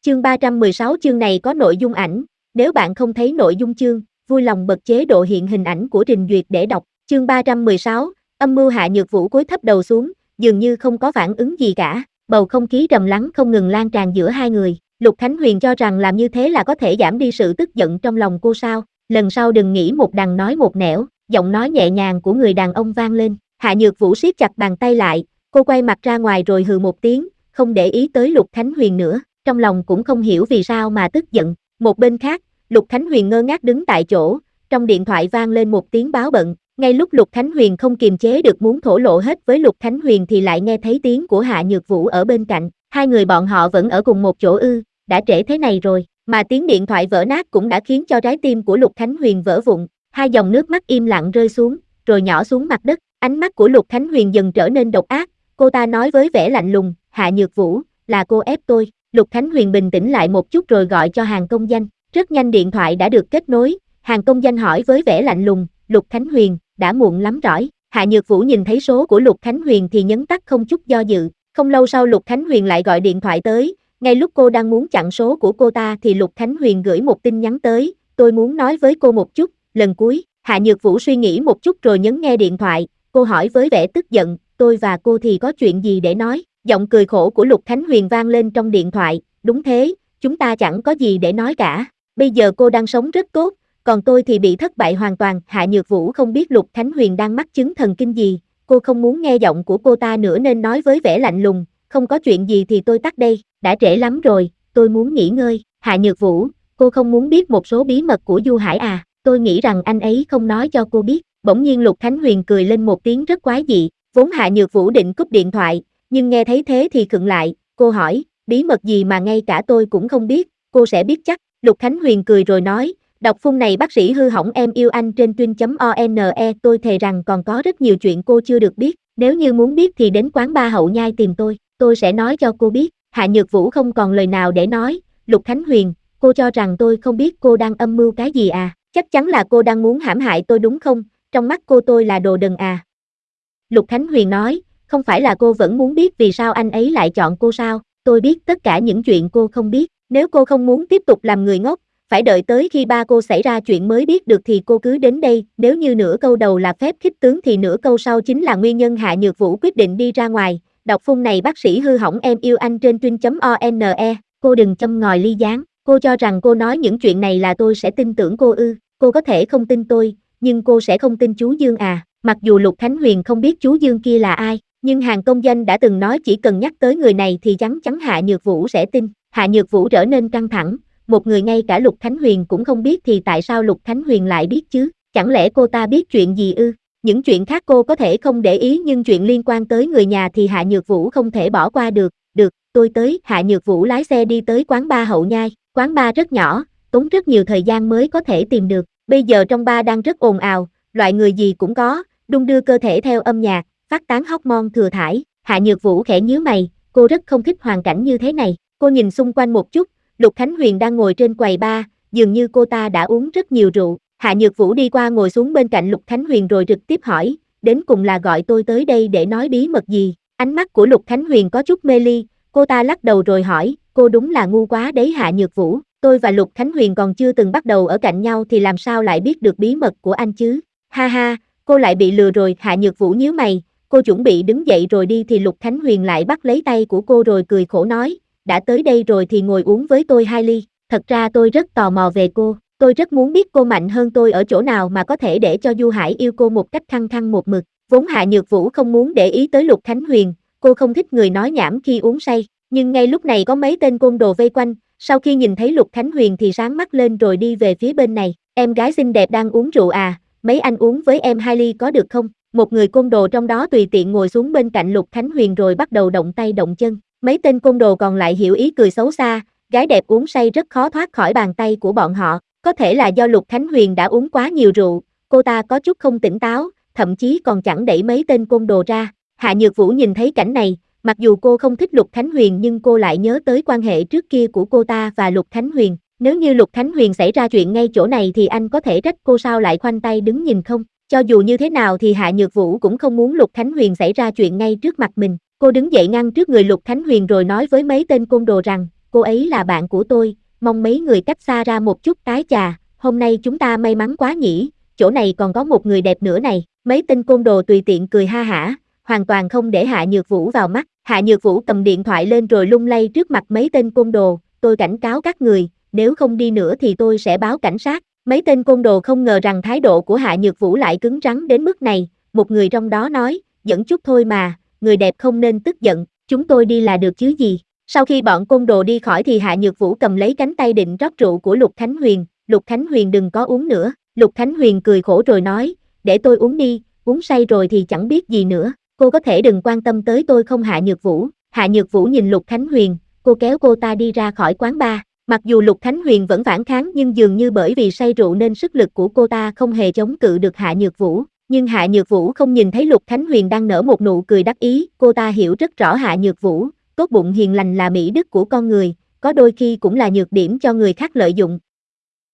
Chương 316 chương này có nội dung ảnh, nếu bạn không thấy nội dung chương, vui lòng bật chế độ hiện hình ảnh của trình duyệt để đọc. Chương 316, âm mưu Hạ Nhược Vũ cúi thấp đầu xuống, dường như không có phản ứng gì cả, bầu không khí trầm lắng không ngừng lan tràn giữa hai người. Lục Khánh Huyền cho rằng làm như thế là có thể giảm đi sự tức giận trong lòng cô sao, lần sau đừng nghĩ một đằng nói một nẻo, giọng nói nhẹ nhàng của người đàn ông vang lên. Hạ Nhược Vũ siết chặt bàn tay lại, cô quay mặt ra ngoài rồi hừ một tiếng, không để ý tới Lục Khánh Huyền nữa, trong lòng cũng không hiểu vì sao mà tức giận. Một bên khác, Lục Khánh Huyền ngơ ngác đứng tại chỗ, trong điện thoại vang lên một tiếng báo bận, ngay lúc Lục Khánh Huyền không kiềm chế được muốn thổ lộ hết với Lục Khánh Huyền thì lại nghe thấy tiếng của Hạ Nhược Vũ ở bên cạnh, hai người bọn họ vẫn ở cùng một chỗ ư, đã trễ thế này rồi, mà tiếng điện thoại vỡ nát cũng đã khiến cho trái tim của Lục Khánh Huyền vỡ vụn, hai dòng nước mắt im lặng rơi xuống, rồi nhỏ xuống mặt đất, ánh mắt của Lục Khánh Huyền dần trở nên độc ác, cô ta nói với vẻ lạnh lùng, Hạ Nhược Vũ, là cô ép tôi. Lục Khánh Huyền bình tĩnh lại một chút rồi gọi cho hàng công danh, rất nhanh điện thoại đã được kết nối, hàng công danh hỏi với vẻ lạnh lùng, Lục Khánh Huyền, đã muộn lắm rồi. Hạ Nhược Vũ nhìn thấy số của Lục Khánh Huyền thì nhấn tắt không chút do dự, không lâu sau Lục Khánh Huyền lại gọi điện thoại tới, ngay lúc cô đang muốn chặn số của cô ta thì Lục Khánh Huyền gửi một tin nhắn tới, tôi muốn nói với cô một chút, lần cuối. Hạ Nhược Vũ suy nghĩ một chút rồi nhấn nghe điện thoại, cô hỏi với vẻ tức giận, tôi và cô thì có chuyện gì để nói, giọng cười khổ của Lục Khánh Huyền vang lên trong điện thoại, đúng thế, chúng ta chẳng có gì để nói cả, bây giờ cô đang sống rất tốt, còn tôi thì bị thất bại hoàn toàn. Hạ Nhược Vũ không biết Lục Khánh Huyền đang mắc chứng thần kinh gì, cô không muốn nghe giọng của cô ta nữa nên nói với vẻ lạnh lùng, không có chuyện gì thì tôi tắt đây, đã trễ lắm rồi, tôi muốn nghỉ ngơi. Hạ Nhược Vũ, cô không muốn biết một số bí mật của Du Hải à, tôi nghĩ rằng anh ấy không nói cho cô biết. Bỗng nhiên Lục Khánh Huyền cười lên một tiếng rất quái dị, vốn Hạ Nhược Vũ định cúp điện thoại, nhưng nghe thấy thế thì khựng lại, cô hỏi, bí mật gì mà ngay cả tôi cũng không biết, cô sẽ biết chắc. Lục Khánh Huyền cười rồi nói, đọc phun này bác sĩ hư hỏng em yêu anh trên twin.one, tôi thề rằng còn có rất nhiều chuyện cô chưa được biết, nếu như muốn biết thì đến quán ba Hậu Nhai tìm tôi sẽ nói cho cô biết. Hạ Nhược Vũ không còn lời nào để nói, Lục Khánh Huyền, cô cho rằng tôi không biết cô đang âm mưu cái gì à, chắc chắn là cô đang muốn hãm hại tôi đúng không, trong mắt cô tôi là đồ đần à. Lục Khánh Huyền nói, không phải là cô vẫn muốn biết vì sao anh ấy lại chọn cô sao, tôi biết tất cả những chuyện cô không biết, nếu cô không muốn tiếp tục làm người ngốc, phải đợi tới khi ba cô xảy ra chuyện mới biết được thì cô cứ đến đây, nếu như nửa câu đầu là phép khích tướng thì nửa câu sau chính là nguyên nhân. Hạ Nhược Vũ quyết định đi ra ngoài, đọc phun này bác sĩ hư hỏng em yêu anh trên twin.one, cô đừng châm ngòi ly gián, cô cho rằng cô nói những chuyện này là tôi sẽ tin tưởng cô ư, cô có thể không tin tôi, nhưng cô sẽ không tin chú Dương à. Mặc dù Lục Khánh Huyền không biết chú Dương kia là ai, nhưng hàng công danh đã từng nói chỉ cần nhắc tới người này thì chắn chắn Hạ Nhược Vũ sẽ tin. Hạ Nhược Vũ trở nên căng thẳng, một người ngay cả Lục Khánh Huyền cũng không biết thì tại sao Lục Khánh Huyền lại biết chứ, chẳng lẽ cô ta biết chuyện gì ư? Những chuyện khác cô có thể không để ý nhưng chuyện liên quan tới người nhà thì Hạ Nhược Vũ không thể bỏ qua được. Được, tôi tới. Hạ Nhược Vũ lái xe đi tới quán ba Hậu Nhai, quán ba rất nhỏ, tốn rất nhiều thời gian mới có thể tìm được, bây giờ trong ba đang rất ồn ào, loại người gì cũng có, đung đưa cơ thể theo âm nhạc, phát tán hormone thừa thải. Hạ Nhược Vũ khẽ nhíu mày, cô rất không thích hoàn cảnh như thế này, cô nhìn xung quanh một chút, Lục Khánh Huyền đang ngồi trên quầy bar, dường như cô ta đã uống rất nhiều rượu. Hạ Nhược Vũ đi qua ngồi xuống bên cạnh Lục Khánh Huyền rồi trực tiếp hỏi, đến cùng là gọi tôi tới đây để nói bí mật gì? Ánh mắt của Lục Khánh Huyền có chút mê ly, cô ta lắc đầu rồi hỏi, cô đúng là ngu quá đấy Hạ Nhược Vũ, tôi và Lục Khánh Huyền còn chưa từng bắt đầu ở cạnh nhau thì làm sao lại biết được bí mật của anh chứ? Ha ha, cô lại bị lừa rồi. Hạ Nhược Vũ nhíu mày, cô chuẩn bị đứng dậy rồi đi thì Lục Khánh Huyền lại bắt lấy tay của cô rồi cười khổ nói, đã tới đây rồi thì ngồi uống với tôi 2 ly, thật ra tôi rất tò mò về cô, tôi rất muốn biết cô mạnh hơn tôi ở chỗ nào mà có thể để cho Du Hải yêu cô một cách khăng khăng một mực. Vốn Hạ Nhược Vũ không muốn để ý tới Lục Khánh Huyền, cô không thích người nói nhảm khi uống say, nhưng ngay lúc này có mấy tên côn đồ vây quanh, sau khi nhìn thấy Lục Khánh Huyền thì sáng mắt lên rồi đi về phía bên này, em gái xinh đẹp đang uống rượu à, mấy anh uống với em 2 ly có được không? Một người côn đồ trong đó tùy tiện ngồi xuống bên cạnh Lục Khánh Huyền rồi bắt đầu động tay động chân, mấy tên côn đồ còn lại hiểu ý cười xấu xa, gái đẹp uống say rất khó thoát khỏi bàn tay của bọn họ, có thể là do Lục Khánh Huyền đã uống quá nhiều rượu, cô ta có chút không tỉnh táo, thậm chí còn chẳng đẩy mấy tên côn đồ ra. Hạ Nhược Vũ nhìn thấy cảnh này, mặc dù cô không thích Lục Khánh Huyền nhưng cô lại nhớ tới quan hệ trước kia của cô ta và Lục Khánh Huyền, nếu như Lục Khánh Huyền xảy ra chuyện ngay chỗ này thì anh có thể trách cô sao lại khoanh tay đứng nhìn không? Cho dù như thế nào thì Hạ Nhược Vũ cũng không muốn Lục Khánh Huyền xảy ra chuyện ngay trước mặt mình. Cô đứng dậy ngăn trước người Lục Khánh Huyền rồi nói với mấy tên côn đồ rằng, cô ấy là bạn của tôi, mong mấy người cách xa ra một chút. Cái chà, hôm nay chúng ta may mắn quá nhỉ, chỗ này còn có một người đẹp nữa này. Mấy tên côn đồ tùy tiện cười ha hả, hoàn toàn không để Hạ Nhược Vũ vào mắt. Hạ Nhược Vũ cầm điện thoại lên rồi lung lay trước mặt mấy tên côn đồ, tôi cảnh cáo các người, nếu không đi nữa thì tôi sẽ báo cảnh sát. Mấy tên côn đồ không ngờ rằng thái độ của Hạ Nhược Vũ lại cứng rắn đến mức này, một người trong đó nói, giỡn chút thôi mà, người đẹp không nên tức giận, chúng tôi đi là được chứ gì. Sau khi bọn côn đồ đi khỏi thì Hạ Nhược Vũ cầm lấy cánh tay định rót rượu của Lục Khánh Huyền, Lục Khánh Huyền đừng có uống nữa. Lục Khánh Huyền cười khổ rồi nói, để tôi uống đi, uống say rồi thì chẳng biết gì nữa, cô có thể đừng quan tâm tới tôi không Hạ Nhược Vũ. Hạ Nhược Vũ nhìn Lục Khánh Huyền, cô kéo cô ta đi ra khỏi quán bar. Mặc dù Lục Khánh Huyền vẫn phản kháng nhưng dường như bởi vì say rượu nên sức lực của cô ta không hề chống cự được Hạ Nhược Vũ. Nhưng Hạ Nhược Vũ không nhìn thấy Lục Khánh Huyền đang nở một nụ cười đắc ý, cô ta hiểu rất rõ Hạ Nhược Vũ, tốt bụng hiền lành là mỹ đức của con người, có đôi khi cũng là nhược điểm cho người khác lợi dụng.